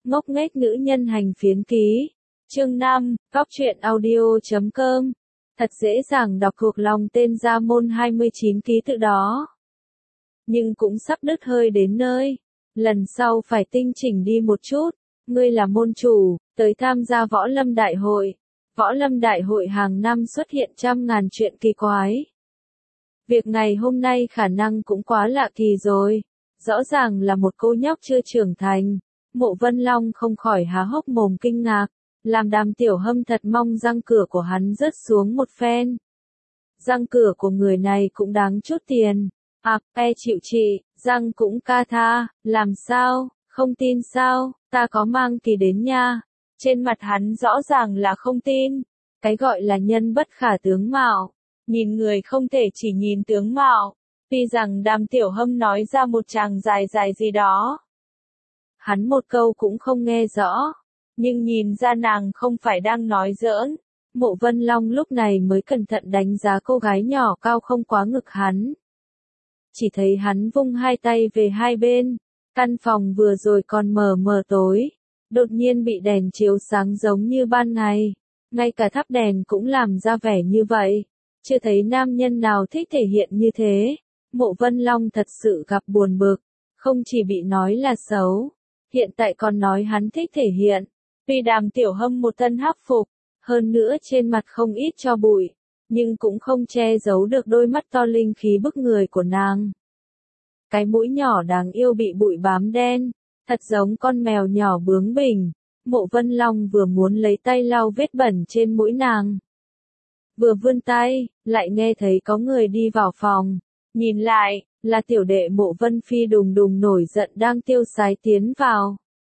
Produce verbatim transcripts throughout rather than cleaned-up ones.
Ngốc nghếch nữ nhân hành phiến ký. Chương năm, Góc truyện audio chấm com. Thật dễ dàng đọc thuộc lòng tên gia môn hai mươi chín ký tự đó. Nhưng cũng sắp đứt hơi đến nơi. Lần sau phải tinh chỉnh đi một chút. Ngươi là môn chủ, tới tham gia võ lâm đại hội. Võ lâm đại hội hàng năm xuất hiện trăm ngàn chuyện kỳ quái. Việc ngày hôm nay khả năng cũng quá lạ kỳ rồi. Rõ ràng là một cô nhóc chưa trưởng thành. Mộ Vân Long không khỏi há hốc mồm kinh ngạc, làm Đàm Tiểu Hâm thật mong răng cửa của hắn rớt xuống một phen. Răng cửa của người này cũng đáng chút tiền. À, e chịu chị, răng cũng ca tha, làm sao, không tin sao, ta có mang kỳ đến nha. Trên mặt hắn rõ ràng là không tin. Cái gọi là nhân bất khả tướng mạo. Nhìn người không thể chỉ nhìn tướng mạo. Tuy rằng Đàm Tiểu Hâm nói ra một tràng dài dài gì đó. Hắn một câu cũng không nghe rõ. Nhưng nhìn ra nàng không phải đang nói giỡn. Mộ Vân Long lúc này mới cẩn thận đánh giá cô gái nhỏ cao không quá ngực hắn. Chỉ thấy hắn vung hai tay về hai bên. Căn phòng vừa rồi còn mờ mờ tối. Đột nhiên bị đèn chiếu sáng giống như ban ngày. Ngay cả thắp đèn cũng làm ra vẻ như vậy. Chưa thấy nam nhân nào thích thể hiện như thế. Mộ Vân Long thật sự gặp buồn bực. Không chỉ bị nói là xấu. Hiện tại còn nói hắn thích thể hiện. Tuy Đàm Tiểu Hâm một thân hắc phục. Hơn nữa trên mặt không ít cho bụi. Nhưng cũng không che giấu được đôi mắt to linh khí bức người của nàng. Cái mũi nhỏ đáng yêu bị bụi bám đen. Thật giống con mèo nhỏ bướng bỉnh. Mộ Vân Long vừa muốn lấy tay lau vết bẩn trên mũi nàng. Vừa vươn tay, lại nghe thấy có người đi vào phòng. Nhìn lại, là tiểu đệ Mộ Vân Phi đùng đùng nổi giận đang tiêu sái tiến vào.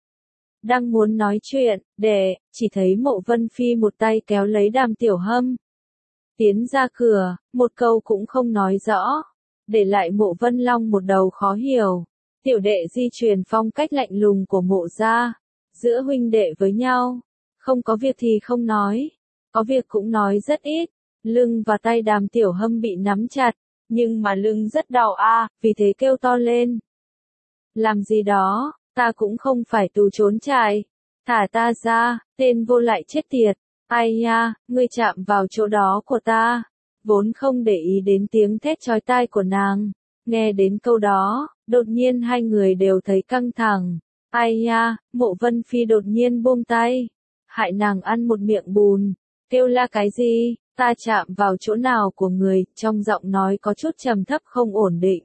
Đang muốn nói chuyện, để, chỉ thấy Mộ Vân Phi một tay kéo lấy Đàm Tiểu Hâm. Tiến ra cửa, một câu cũng không nói rõ. Để lại Mộ Vân Long một đầu khó hiểu. Tiểu đệ di truyền phong cách lạnh lùng của Mộ gia. Giữa huynh đệ với nhau. Không có việc thì không nói. Có việc cũng nói rất ít. Lưng và tay Đàm Tiểu Hâm bị nắm chặt. Nhưng mà lưng rất đau a, vì thế kêu to lên. Làm gì đó, ta cũng không phải tù trốn trại. Thả ta ra, tên vô lại chết tiệt. Ai nha, ngươi chạm vào chỗ đó của ta. Vốn không để ý đến tiếng thét chói tai của nàng. Nghe đến câu đó, đột nhiên hai người đều thấy căng thẳng. Ai nha, Mộ Vân Phi đột nhiên buông tay. Hại nàng ăn một miệng bùn. Kêu la cái gì? Ta chạm vào chỗ nào của người, trong giọng nói có chút trầm thấp không ổn định.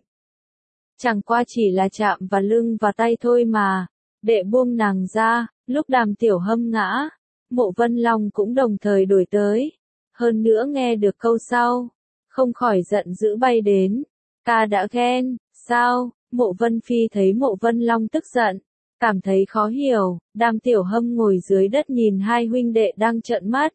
Chẳng qua chỉ là chạm vào lưng và tay thôi mà. Đệ buông nàng ra, lúc Đàm Tiểu Hâm ngã. Mộ Vân Long cũng đồng thời đuổi tới. Hơn nữa nghe được câu sau. Không khỏi giận dữ bay đến. Ta đã ghen, sao? Mộ Vân Phi thấy Mộ Vân Long tức giận. Cảm thấy khó hiểu, Đàm Tiểu Hâm ngồi dưới đất nhìn hai huynh đệ đang trợn mắt.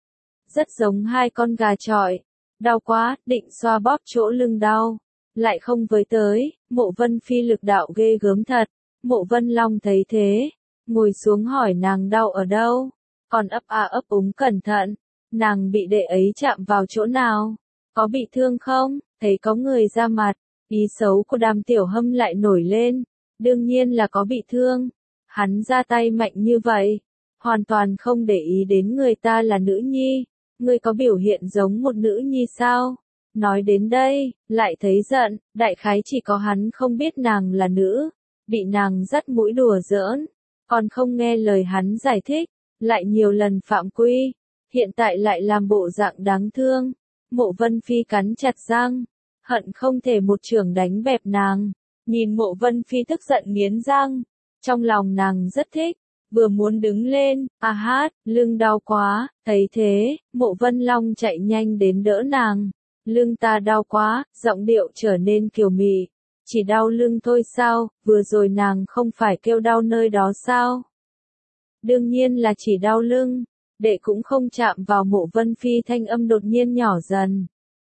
Rất giống hai con gà chọi. Đau quá, định xoa bóp chỗ lưng đau. Lại không với tới, Mộ Vân Phi lực đạo ghê gớm thật. Mộ Vân Long thấy thế. Ngồi xuống hỏi nàng đau ở đâu. Còn ấp a ấp úng cẩn thận. Nàng bị đệ ấy chạm vào chỗ nào? Có bị thương không? Thấy có người ra mặt. Ý xấu của Đàm Tiểu Hâm lại nổi lên. Đương nhiên là có bị thương. Hắn ra tay mạnh như vậy. Hoàn toàn không để ý đến người ta là nữ nhi. Ngươi có biểu hiện giống một nữ nhi sao? Nói đến đây, lại thấy giận, đại khái chỉ có hắn không biết nàng là nữ. Bị nàng dắt mũi đùa giỡn. Còn không nghe lời hắn giải thích. Lại nhiều lần phạm quy. Hiện tại lại làm bộ dạng đáng thương. Mộ Vân Phi cắn chặt răng. Hận không thể một chưởng đánh bẹp nàng. Nhìn Mộ Vân Phi tức giận nghiến răng. Trong lòng nàng rất thích. Vừa muốn đứng lên, à hát, lưng đau quá, thấy thế, Mộ Vân Long chạy nhanh đến đỡ nàng. Lưng ta đau quá, giọng điệu trở nên kiều mị. Chỉ đau lưng thôi sao, vừa rồi nàng không phải kêu đau nơi đó sao? Đương nhiên là chỉ đau lưng. Đệ cũng không chạm vào Mộ Vân Phi, thanh âm đột nhiên nhỏ dần.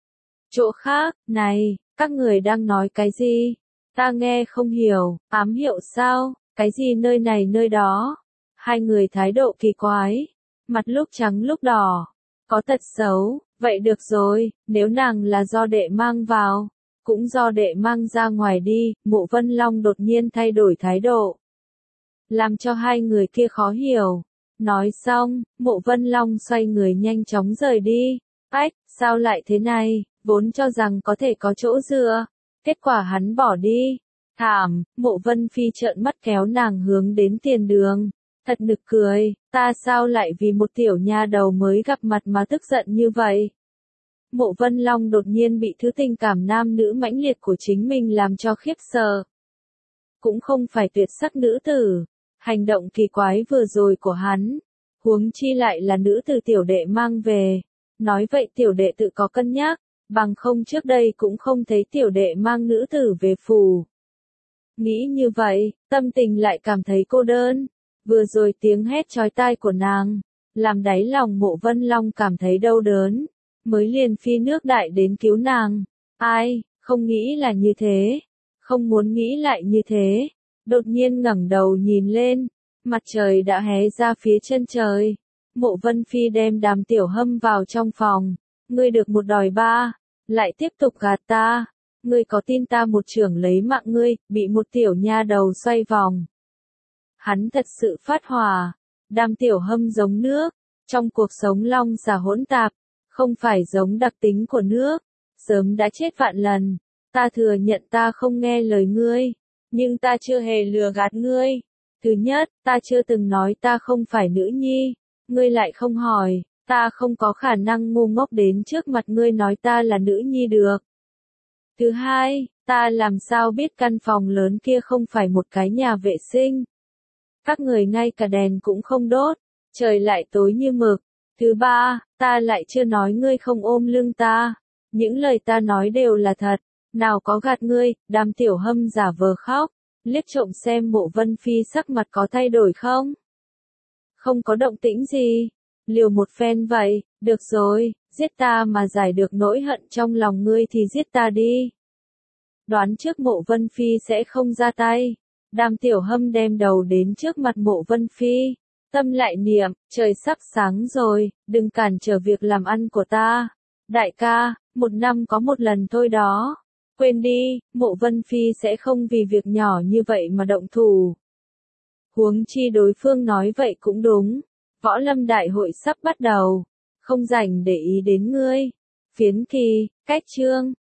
Chỗ khác, này, các người đang nói cái gì? Ta nghe không hiểu, ám hiệu sao? Cái gì nơi này nơi đó? Hai người thái độ kỳ quái. Mặt lúc trắng lúc đỏ. Có tật xấu, vậy được rồi, nếu nàng là do đệ mang vào. Cũng do đệ mang ra ngoài đi, Mộ Vân Long đột nhiên thay đổi thái độ. làm cho hai người kia khó hiểu. Nói xong, Mộ Vân Long xoay người nhanh chóng rời đi. Ách, sao lại thế này, vốn cho rằng có thể có chỗ dựa. Kết quả hắn bỏ đi. Thảm, Mộ Vân Phi trợn mắt kéo nàng hướng đến tiền đường. Thật nực cười, ta sao lại vì một tiểu nha đầu mới gặp mặt mà tức giận như vậy. Mộ Vân Long đột nhiên bị thứ tình cảm nam nữ mãnh liệt của chính mình làm cho khiếp sợ. Cũng không phải tuyệt sắc nữ tử. Hành động kỳ quái vừa rồi của hắn, huống chi lại là nữ tử tiểu đệ mang về. Nói vậy tiểu đệ tự có cân nhắc, bằng không trước đây cũng không thấy tiểu đệ mang nữ tử về phủ. Nghĩ như vậy, tâm tình lại cảm thấy cô đơn. Vừa rồi tiếng hét chói tai của nàng, làm đáy lòng Mộ Vân Long cảm thấy đau đớn, mới liền phi nước đại đến cứu nàng. Ai, không nghĩ là như thế, không muốn nghĩ lại như thế. Đột nhiên ngẩng đầu nhìn lên, mặt trời đã hé ra phía chân trời. Mộ Vân Phi đem Đàm Tiểu Hâm vào trong phòng. Ngươi được một đòi ba, lại tiếp tục gạt ta. Ngươi có tin ta một chưởng lấy mạng ngươi, bị một tiểu nha đầu xoay vòng. Hắn thật sự phát hỏa. Đàm Tiểu Hâm giống nước, trong cuộc sống long xà hỗn tạp, không phải giống đặc tính của nước, sớm đã chết vạn lần. Ta thừa nhận ta không nghe lời ngươi, nhưng ta chưa hề lừa gạt ngươi. Thứ nhất, ta chưa từng nói ta không phải nữ nhi, ngươi lại không hỏi, ta không có khả năng ngu ngốc đến trước mặt ngươi nói ta là nữ nhi được. Thứ hai, ta làm sao biết căn phòng lớn kia không phải một cái nhà vệ sinh. Các người ngay cả đèn cũng không đốt, trời lại tối như mực. Thứ ba, ta lại chưa nói ngươi không ôm lưng ta. Những lời ta nói đều là thật, nào có gạt ngươi. Đàm Tiểu Hâm giả vờ khóc, liếc trộm xem Mộ Vân Phi sắc mặt có thay đổi không. Không có động tĩnh gì, liều một phen vậy, được rồi, giết ta mà giải được nỗi hận trong lòng ngươi thì giết ta đi. Đoán trước Mộ Vân Phi sẽ không ra tay. Đàm Tiểu Hâm đem đầu đến trước mặt Mộ Vân Phi, tâm lại niệm, trời sắp sáng rồi, đừng cản trở việc làm ăn của ta. Đại ca, một năm có một lần thôi đó. Quên đi, Mộ Vân Phi sẽ không vì việc nhỏ như vậy mà động thủ. Huống chi đối phương nói vậy cũng đúng. Võ lâm đại hội sắp bắt đầu, không rảnh để ý đến ngươi. Phiến kỳ, cách chương.